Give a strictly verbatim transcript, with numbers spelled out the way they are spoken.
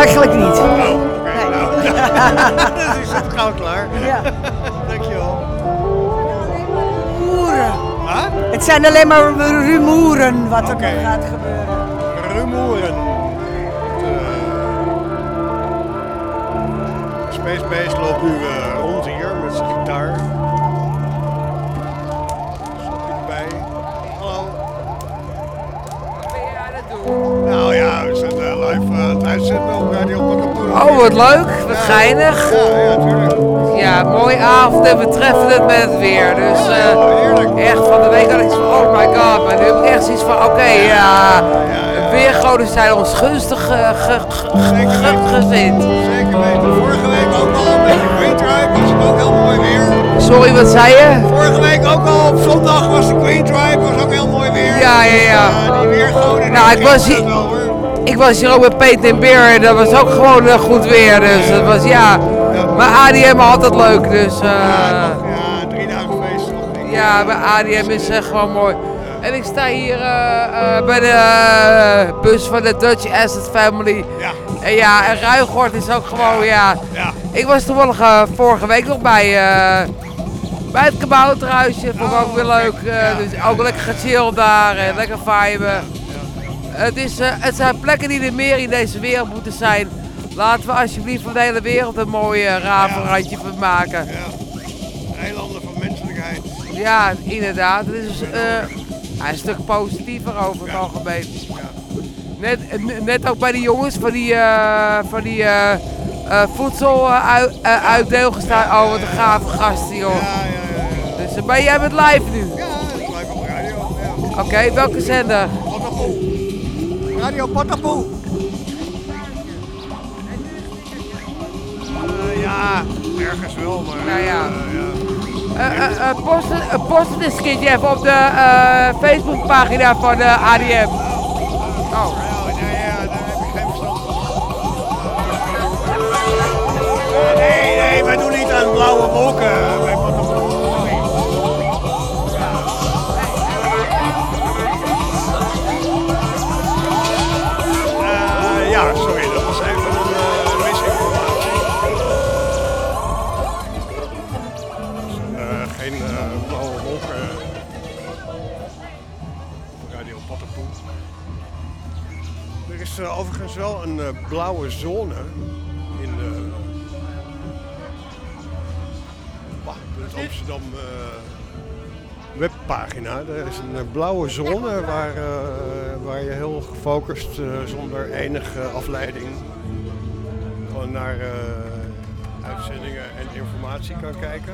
eigenlijk niet. Oh, oké. Nee. Nou, dat is het gauw klaar. Ja. Dankjewel. Rumoeren. Huh? Het zijn alleen maar rumoeren wat er Oké. nog gaat gebeuren. Rumoeren. De Space Base loopt nu uh, rond hier met zijn gitaar. Stapje erbij. Hallo. Wat ben jij aan het doen? Nou ja, we zijn uh, live uh, aan het uitzenden op Radio Patapoen. Oh, wat leuk, wat geinig. Ja, ja, tuurlijk. Ja, mooie avond en we treffen het met het weer. Dus uh, Oh, heerlijk. echt van de week had ik zoiets van, oh my god. Maar nu heb ik echt zoiets van, oké, okay, ja, de weergoden zijn ons gunstig uh, ge, ge, Zeker ge, weten. gezind. Zeker weten. Vorige week ook al een beetje Queen Tribe, was het ook heel mooi weer. Sorry, wat zei je? Vorige week ook al op zondag was de Queen Tribe, was ook heel mooi weer. Ja, ja, ja. Uh, die weergoden. Nou, die ik was geven hier- dat wel, hoor. Ik was hier ook bij Peet en Beer en dat was ook gewoon uh, goed weer. Dus het was ja. Maar A D M altijd leuk, dus. Uh, Ja, nog, ja, drie dagen feest nog. Ik, Ja, uh, bij A D M is echt gewoon mooi. En ik sta hier uh, uh, bij de uh, bus van de Dutch Asset Family. Ja. En ja, en Ruigoort is ook gewoon, ja. Ja. Ik was toevallig uh, vorige week nog bij, uh, bij het kabouterhuisje. Vond ik ook weer leuk. Uh, Ja, dus ja, ook ja. lekker gechilled daar en lekker viben. Het, is, uh, het zijn plekken die er meer in deze wereld moeten zijn. Laten we alsjeblieft van de hele wereld een mooi uh, ravenrandje van maken. Ja. Eilanden van menselijkheid. Ja, inderdaad. Het is uh, een stuk positiever over het algemeen. Net, net ook bij die jongens van die, uh, van die uh, uh, voedsel uh, uit, uh, uitdeel gestaan. Oh, wat een gave gasten, joh. Ja, ja, ja. Dus uh, ben jij bent live nu? Ja, dat is live op de radio. Ja. Oké, okay, welke zender? Patapoe. Radio Patapoe. Uh, ja, ergens wel, maar... Nou ja. Uh, ja. Uh, uh, uh, post, uh, post het eens een keertje even op de uh, Facebookpagina van de A D M. Oh. Nou, nee, ja, daar heb ik geen verstand van. Nee, nee, wij doen niet aan blauwe wolken bij Patapoe. Sorry. Uh, ja, sorry, dat was even een uh, misinformatie. Uh, geen uh, blauwe wolken. Radio Patapoe. Er is uh, overigens wel een uh, blauwe zone in de, bah, de Amsterdam uh, webpagina. Er is een uh, blauwe zone waar, uh, waar je heel gefocust, uh, zonder enige afleiding, gewoon naar uh, uitzendingen en informatie kan kijken.